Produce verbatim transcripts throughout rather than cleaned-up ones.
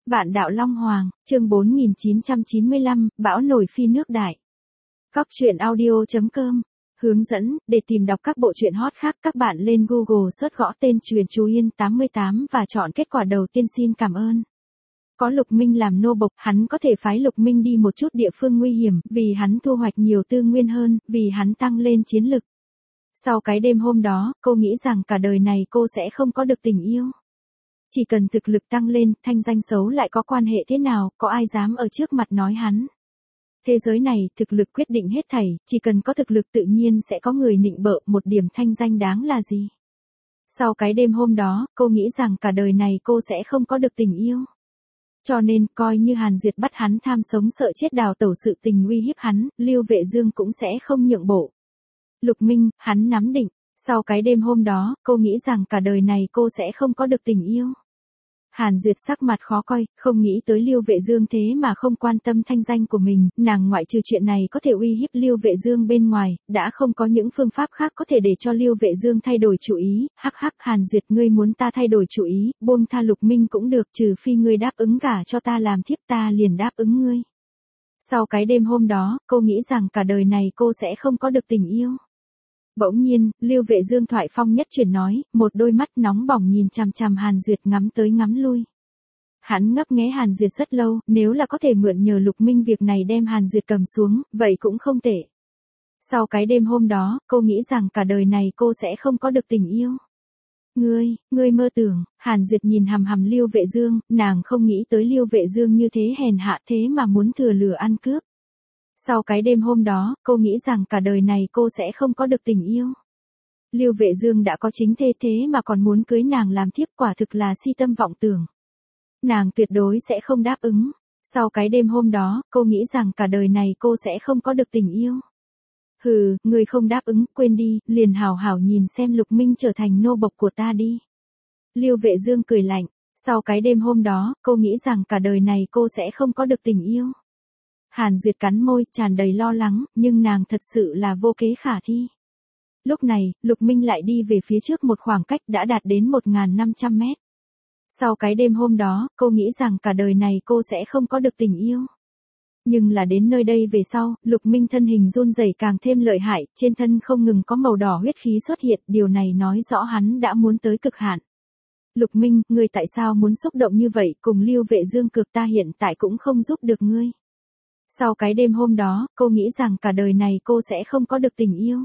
Vạn đạo Long Hoàng, chương bốn nghìn chín trăm chín mươi lăm, bão nổi phi nước đại. Góc truyện audio chấm com. Hướng dẫn, để tìm đọc các bộ truyện hot khác các bạn lên Google search gõ tên Truyện Chú Yên tám mươi tám và chọn kết quả đầu tiên. Xin cảm ơn. Có Lục Minh làm nô bộc, hắn có thể phái Lục Minh đi một chút địa phương nguy hiểm, vì hắn thu hoạch nhiều tư nguyên hơn, vì hắn tăng lên chiến lực. Sau cái đêm hôm đó, cô nghĩ rằng cả đời này cô sẽ không có được tình yêu. Chỉ cần thực lực tăng lên, thanh danh xấu lại có quan hệ thế nào, có ai dám ở trước mặt nói hắn. Thế giới này, thực lực quyết định hết thảy, chỉ cần có thực lực tự nhiên sẽ có người nịnh bợ, một điểm thanh danh đáng là gì. Sau cái đêm hôm đó, cô nghĩ rằng cả đời này cô sẽ không có được tình yêu. Cho nên, coi như Hàn Duyệt bắt hắn tham sống sợ chết đào tẩu sự tình uy hiếp hắn, Lưu Vệ Dương cũng sẽ không nhượng bộ. Lục Minh, hắn nắm định. Sau cái đêm hôm đó, cô nghĩ rằng cả đời này cô sẽ không có được tình yêu. Hàn Duyệt sắc mặt khó coi, không nghĩ tới Lưu Vệ Dương thế mà không quan tâm thanh danh của mình, nàng ngoại trừ chuyện này có thể uy hiếp Lưu Vệ Dương bên ngoài, đã không có những phương pháp khác có thể để cho Lưu Vệ Dương thay đổi chủ ý. Hắc hắc, Hàn Duyệt, ngươi muốn ta thay đổi chủ ý, buông tha Lục Minh cũng được, trừ phi ngươi đáp ứng gả cho ta làm thiếp, ta liền đáp ứng ngươi. Sau cái đêm hôm đó, cô nghĩ rằng cả đời này cô sẽ không có được tình yêu. Bỗng nhiên, Lưu Vệ Dương thoại phong nhất chuyển nói, một đôi mắt nóng bỏng nhìn chằm chằm Hàn Duyệt ngắm tới ngắm lui. Hắn ngấp nghé Hàn Duyệt rất lâu, nếu là có thể mượn nhờ Lục Minh việc này đem Hàn Duyệt cầm xuống, vậy cũng không tệ. Sau cái đêm hôm đó, cô nghĩ rằng cả đời này cô sẽ không có được tình yêu. Ngươi, ngươi mơ tưởng. Hàn Duyệt nhìn hằm hằm Lưu Vệ Dương, nàng không nghĩ tới Lưu Vệ Dương như thế hèn hạ thế mà muốn thừa lừa ăn cướp. Sau cái đêm hôm đó, cô nghĩ rằng cả đời này cô sẽ không có được tình yêu. Lưu Vệ Dương đã có chính thê thế mà còn muốn cưới nàng làm thiếp, quả thực là si tâm vọng tưởng. Nàng tuyệt đối sẽ không đáp ứng. Sau cái đêm hôm đó, cô nghĩ rằng cả đời này cô sẽ không có được tình yêu. Hừ, người không đáp ứng, quên đi, liền hảo hảo nhìn xem Lục Minh trở thành nô bộc của ta đi. Lưu Vệ Dương cười lạnh. Sau cái đêm hôm đó, cô nghĩ rằng cả đời này cô sẽ không có được tình yêu. Hàn Duyệt cắn môi, tràn đầy lo lắng, nhưng nàng thật sự là vô kế khả thi. Lúc này, Lục Minh lại đi về phía trước một khoảng cách đã đạt đến một nghìn năm trăm mét. Sau cái đêm hôm đó, cô nghĩ rằng cả đời này cô sẽ không có được tình yêu. Nhưng là đến nơi đây về sau, Lục Minh thân hình run rẩy càng thêm lợi hại, trên thân không ngừng có màu đỏ huyết khí xuất hiện, điều này nói rõ hắn đã muốn tới cực hạn. Lục Minh, ngươi tại sao muốn xúc động như vậy, cùng Lưu Vệ Dương cược, ta hiện tại cũng không giúp được ngươi. Sau cái đêm hôm đó, cô nghĩ rằng cả đời này cô sẽ không có được tình yêu.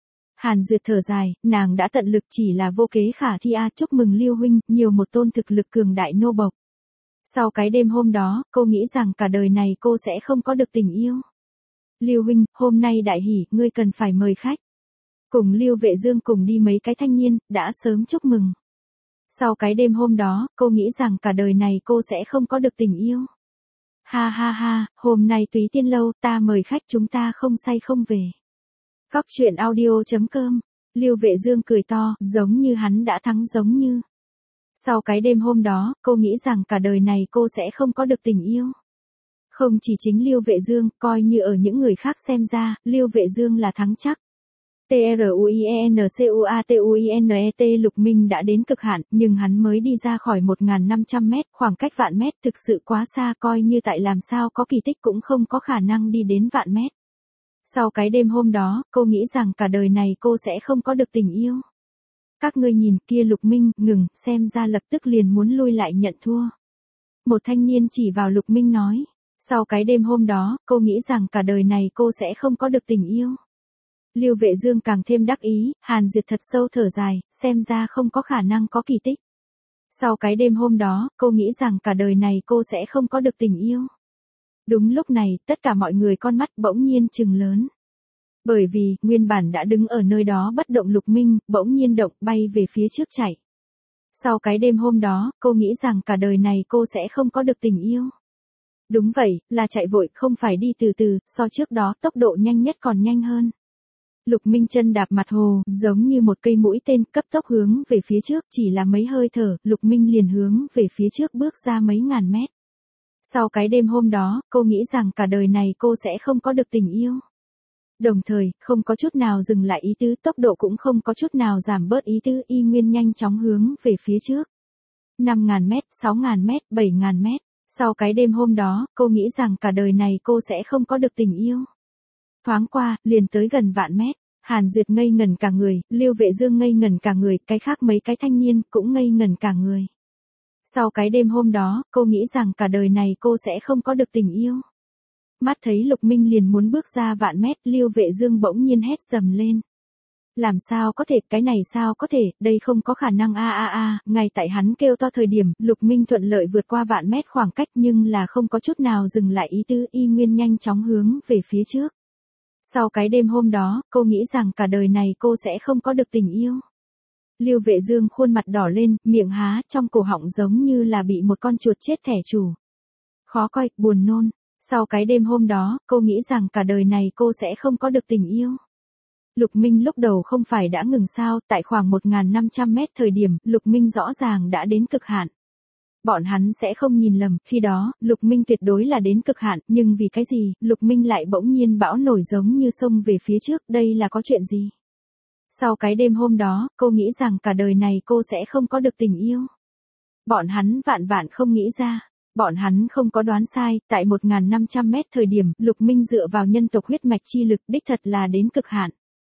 Hàn Duyệt thở dài, nàng đã tận lực chỉ là vô kế khả thi a. Chúc mừng Lưu huynh, nhiều một tôn thực lực cường đại nô bộc. Sau cái đêm hôm đó, cô nghĩ rằng cả đời này cô sẽ không có được tình yêu. Lưu huynh, hôm nay đại hỷ, ngươi cần phải mời khách. Cùng Lưu Vệ Dương cùng đi mấy cái thanh niên, đã sớm chúc mừng. Sau cái đêm hôm đó, cô nghĩ rằng cả đời này cô sẽ không có được tình yêu. Ha ha ha, hôm nay Túy Tiên Lâu, ta mời khách, chúng ta không say không về. Góc truyện audio chấm com. Lưu Vệ Dương cười to, giống như hắn đã thắng giống như. Sau cái đêm hôm đó, cô nghĩ rằng cả đời này cô sẽ không có được tình yêu. Không chỉ chính Lưu Vệ Dương, coi như ở những người khác xem ra, Lưu Vệ Dương là thắng chắc. T R U I E N C U A T U I N E T Lục Minh đã đến cực hạn, nhưng hắn mới đi ra khỏi một nghìn năm trăm mét, khoảng cách vạn mét thực sự quá xa, coi như tại làm sao có kỳ tích cũng không có khả năng đi đến vạn mét. Sau cái đêm hôm đó, cô nghĩ rằng cả đời này cô sẽ không có được tình yêu. Các ngươi nhìn kia, Lục Minh, ngừng, xem ra lập tức liền muốn lui lại nhận thua. Một thanh niên chỉ vào Lục Minh nói. Sau cái đêm hôm đó, cô nghĩ rằng cả đời này cô sẽ không có được tình yêu. Lưu Vệ Dương càng thêm đắc ý, Hàn Duyệt thật sâu thở dài, xem ra không có khả năng có kỳ tích. Sau cái đêm hôm đó, cô nghĩ rằng cả đời này cô sẽ không có được tình yêu. Đúng lúc này, tất cả mọi người con mắt bỗng nhiên trừng lớn. Bởi vì, nguyên bản đã đứng ở nơi đó bất động Lục Minh, bỗng nhiên động, bay về phía trước chạy. Sau cái đêm hôm đó, cô nghĩ rằng cả đời này cô sẽ không có được tình yêu. Đúng vậy, là chạy vội, không phải đi từ từ, so trước đó tốc độ nhanh nhất còn nhanh hơn. Lục Minh chân đạp mặt hồ, giống như một cây mũi tên, cấp tốc hướng về phía trước, chỉ là mấy hơi thở, Lục Minh liền hướng về phía trước bước ra mấy ngàn mét. Sau cái đêm hôm đó, cô nghĩ rằng cả đời này cô sẽ không có được tình yêu. Đồng thời, không có chút nào dừng lại ý tứ, tốc độ cũng không có chút nào giảm bớt ý tứ, y nguyên nhanh chóng hướng về phía trước. năm ngàn mét, sáu ngàn mét, bảy ngàn mét. Sau cái đêm hôm đó, cô nghĩ rằng cả đời này cô sẽ không có được tình yêu. Thoáng qua, liền tới gần vạn mét. Hàn Duyệt ngây ngẩn cả người, Lưu Vệ Dương ngây ngẩn cả người, cái khác mấy cái thanh niên cũng ngây ngẩn cả người. Sau cái đêm hôm đó, cô nghĩ rằng cả đời này cô sẽ không có được tình yêu. Mắt thấy Lục Minh liền muốn bước ra vạn mét, Lưu Vệ Dương bỗng nhiên hét dầm lên. Làm sao có thể, cái này sao có thể, đây không có khả năng a a a, ngay tại hắn kêu to thời điểm, Lục Minh thuận lợi vượt qua vạn mét khoảng cách nhưng là không có chút nào dừng lại ý tứ, y nguyên nhanh chóng hướng về phía trước. Sau cái đêm hôm đó, cô nghĩ rằng cả đời này cô sẽ không có được tình yêu. Lưu Vệ Dương khuôn mặt đỏ lên, miệng há, trong cổ họng giống như là bị một con chuột chết thẻ chủ. Khó coi, buồn nôn. Sau cái đêm hôm đó, cô nghĩ rằng cả đời này cô sẽ không có được tình yêu. Lục Minh lúc đầu không phải đã ngừng sao, tại khoảng một nghìn năm trăm mét thời điểm, Lục Minh rõ ràng đã đến cực hạn. Bọn hắn sẽ không nhìn lầm, khi đó, Lục Minh tuyệt đối là đến cực hạn, nhưng vì cái gì, Lục Minh lại bỗng nhiên bão nổi giống như sông về phía trước, đây là có chuyện gì? Sau cái đêm hôm đó, cô nghĩ rằng cả đời này cô sẽ không có được tình yêu. Bọn hắn vạn vạn không nghĩ ra. Bọn hắn không có đoán sai, tại một nghìn năm trăm mét thời điểm, Lục Minh dựa vào nhân tộc huyết mạch chi lực đích thật là đến cực hạn.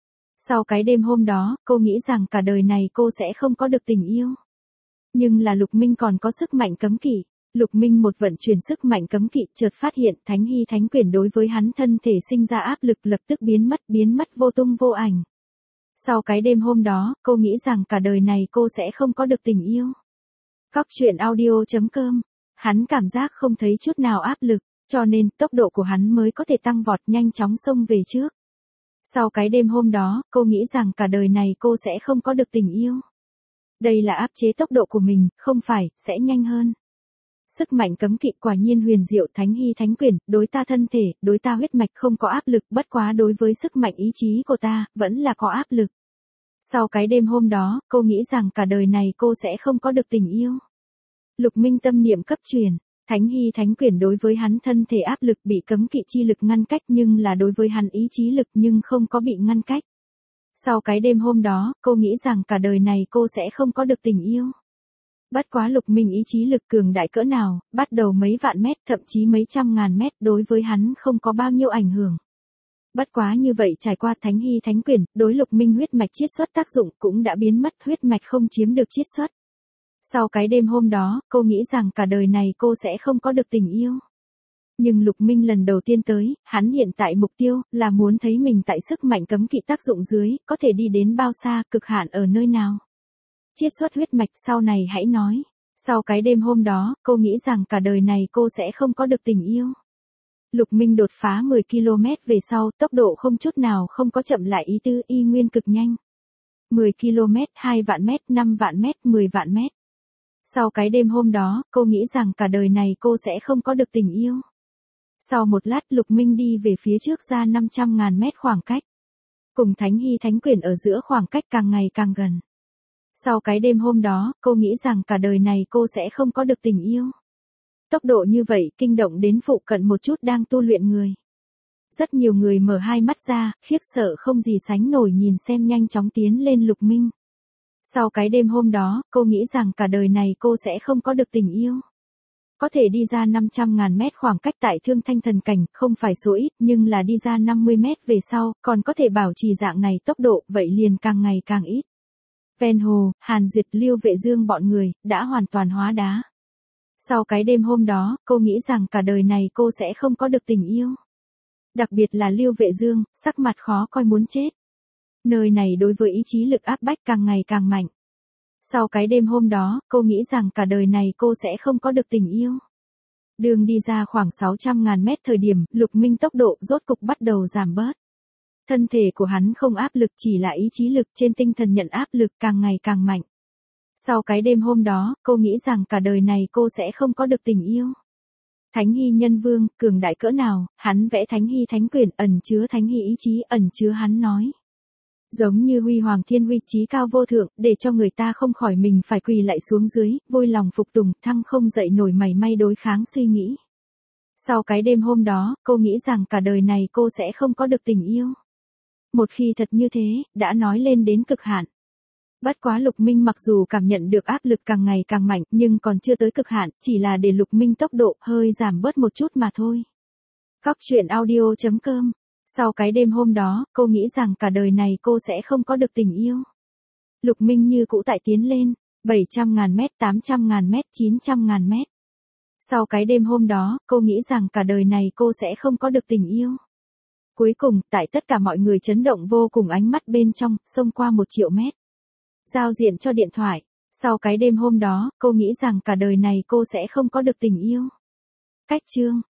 Sau cái đêm hôm đó, cô nghĩ rằng cả đời này cô sẽ không có được tình yêu. Nhưng là Lục Minh còn có sức mạnh cấm kỵ. Lục Minh một vận chuyển sức mạnh cấm kỵ chợt phát hiện Thánh Hy Thánh Quyển đối với hắn thân thể sinh ra áp lực lập tức biến mất biến mất vô tung vô ảnh. Sau cái đêm hôm đó, cô nghĩ rằng cả đời này cô sẽ không có được tình yêu. Cóc truyện audio chấm com. Hắn cảm giác không thấy chút nào áp lực, cho nên tốc độ của hắn mới có thể tăng vọt nhanh chóng xông về trước. Sau cái đêm hôm đó, cô nghĩ rằng cả đời này cô sẽ không có được tình yêu. Đây là áp chế tốc độ của mình, không phải, sẽ nhanh hơn. Sức mạnh cấm kỵ quả nhiên huyền diệu. Thánh Hy Thánh Quyển, đối ta thân thể, đối ta huyết mạch không có áp lực, bất quá đối với sức mạnh ý chí của ta, vẫn là có áp lực. Sau cái đêm hôm đó, cô nghĩ rằng cả đời này cô sẽ không có được tình yêu. Lục Minh tâm niệm cấp truyền, Thánh Hy Thánh Quyển đối với hắn thân thể áp lực bị cấm kỵ chi lực ngăn cách nhưng là đối với hắn ý chí lực nhưng không có bị ngăn cách. Sau cái đêm hôm đó, cô nghĩ rằng cả đời này cô sẽ không có được tình yêu. Bất quá Lục Minh ý chí lực cường đại cỡ nào, bắt đầu mấy vạn mét thậm chí mấy trăm ngàn mét đối với hắn không có bao nhiêu ảnh hưởng. Bất quá như vậy trải qua Thánh Hy Thánh Quyển, đối Lục Minh huyết mạch chiết xuất tác dụng cũng đã biến mất, huyết mạch không chiếm được chiết xuất. Sau cái đêm hôm đó, cô nghĩ rằng cả đời này cô sẽ không có được tình yêu. Nhưng Lục Minh lần đầu tiên tới, hắn hiện tại mục tiêu là muốn thấy mình tại sức mạnh cấm kỵ tác dụng dưới, có thể đi đến bao xa, cực hạn ở nơi nào. Chiết xuất huyết mạch sau này hãy nói. Sau cái đêm hôm đó, cô nghĩ rằng cả đời này cô sẽ không có được tình yêu. Lục Minh đột phá mười ki lô mét về sau, tốc độ không chút nào không có chậm lại ý tứ, y nguyên cực nhanh. mười ki lô mét, hai vạn mét, năm vạn mét, mười vạn mét. Sau cái đêm hôm đó, cô nghĩ rằng cả đời này cô sẽ không có được tình yêu. Sau một lát Lục Minh đi về phía trước ra năm trăm ngàn mét khoảng cách. Cùng Thánh Hy Thánh Quyển ở giữa khoảng cách càng ngày càng gần. Sau cái đêm hôm đó, cô nghĩ rằng cả đời này cô sẽ không có được tình yêu. Tốc độ như vậy kinh động đến phụ cận một chút đang tu luyện người. Rất nhiều người mở hai mắt ra, khiếp sợ không gì sánh nổi nhìn xem nhanh chóng tiến lên Lục Minh. Sau cái đêm hôm đó, cô nghĩ rằng cả đời này cô sẽ không có được tình yêu. Có thể đi ra năm trăm ngàn mét khoảng cách tại Thương Thanh Thần Cảnh, không phải số ít, nhưng là đi ra năm mươi mét về sau, còn có thể bảo trì dạng này tốc độ, vậy liền càng ngày càng ít. Ven hồ, Hàn Duyệt, Lưu Vệ Dương bọn người, đã hoàn toàn hóa đá. Sau cái đêm hôm đó, cô nghĩ rằng cả đời này cô sẽ không có được tình yêu. Đặc biệt là Lưu Vệ Dương, sắc mặt khó coi muốn chết. Nơi này đối với ý chí lực áp bách càng ngày càng mạnh. Sau cái đêm hôm đó, cô nghĩ rằng cả đời này cô sẽ không có được tình yêu. Đường đi ra khoảng sáu trăm ngàn mét thời điểm, Lục Minh tốc độ rốt cục bắt đầu giảm bớt. Thân thể của hắn không áp lực chỉ là ý chí lực trên tinh thần nhận áp lực càng ngày càng mạnh. Sau cái đêm hôm đó, cô nghĩ rằng cả đời này cô sẽ không có được tình yêu. Thánh Hy Nhân Vương, cường đại cỡ nào, hắn vẽ Thánh Hy Thánh Quyển ẩn chứa Thánh Hy ý chí, ẩn chứa hắn nói. Giống như huy hoàng thiên huy chí cao vô thượng, để cho người ta không khỏi mình phải quỳ lại xuống dưới, vui lòng phục tùng, thăng không dậy nổi mảy may đối kháng suy nghĩ. Sau cái đêm hôm đó, cô nghĩ rằng cả đời này cô sẽ không có được tình yêu. Một khi thật như thế, đã nói lên đến cực hạn. Bất quá Lục Minh mặc dù cảm nhận được áp lực càng ngày càng mạnh, nhưng còn chưa tới cực hạn, chỉ là để Lục Minh tốc độ hơi giảm bớt một chút mà thôi. Cóc truyện audio chấm com. Sau cái đêm hôm đó, cô nghĩ rằng cả đời này cô sẽ không có được tình yêu. Lục Minh như cũ tại tiến lên, bảy trăm ngàn mét, tám trăm ngàn mét, chín trăm ngàn mét. Sau cái đêm hôm đó, cô nghĩ rằng cả đời này cô sẽ không có được tình yêu. Cuối cùng, tại tất cả mọi người chấn động vô cùng ánh mắt bên trong, xông qua một triệu mét. Giao diện cho điện thoại. Sau cái đêm hôm đó, cô nghĩ rằng cả đời này cô sẽ không có được tình yêu. Cách chương.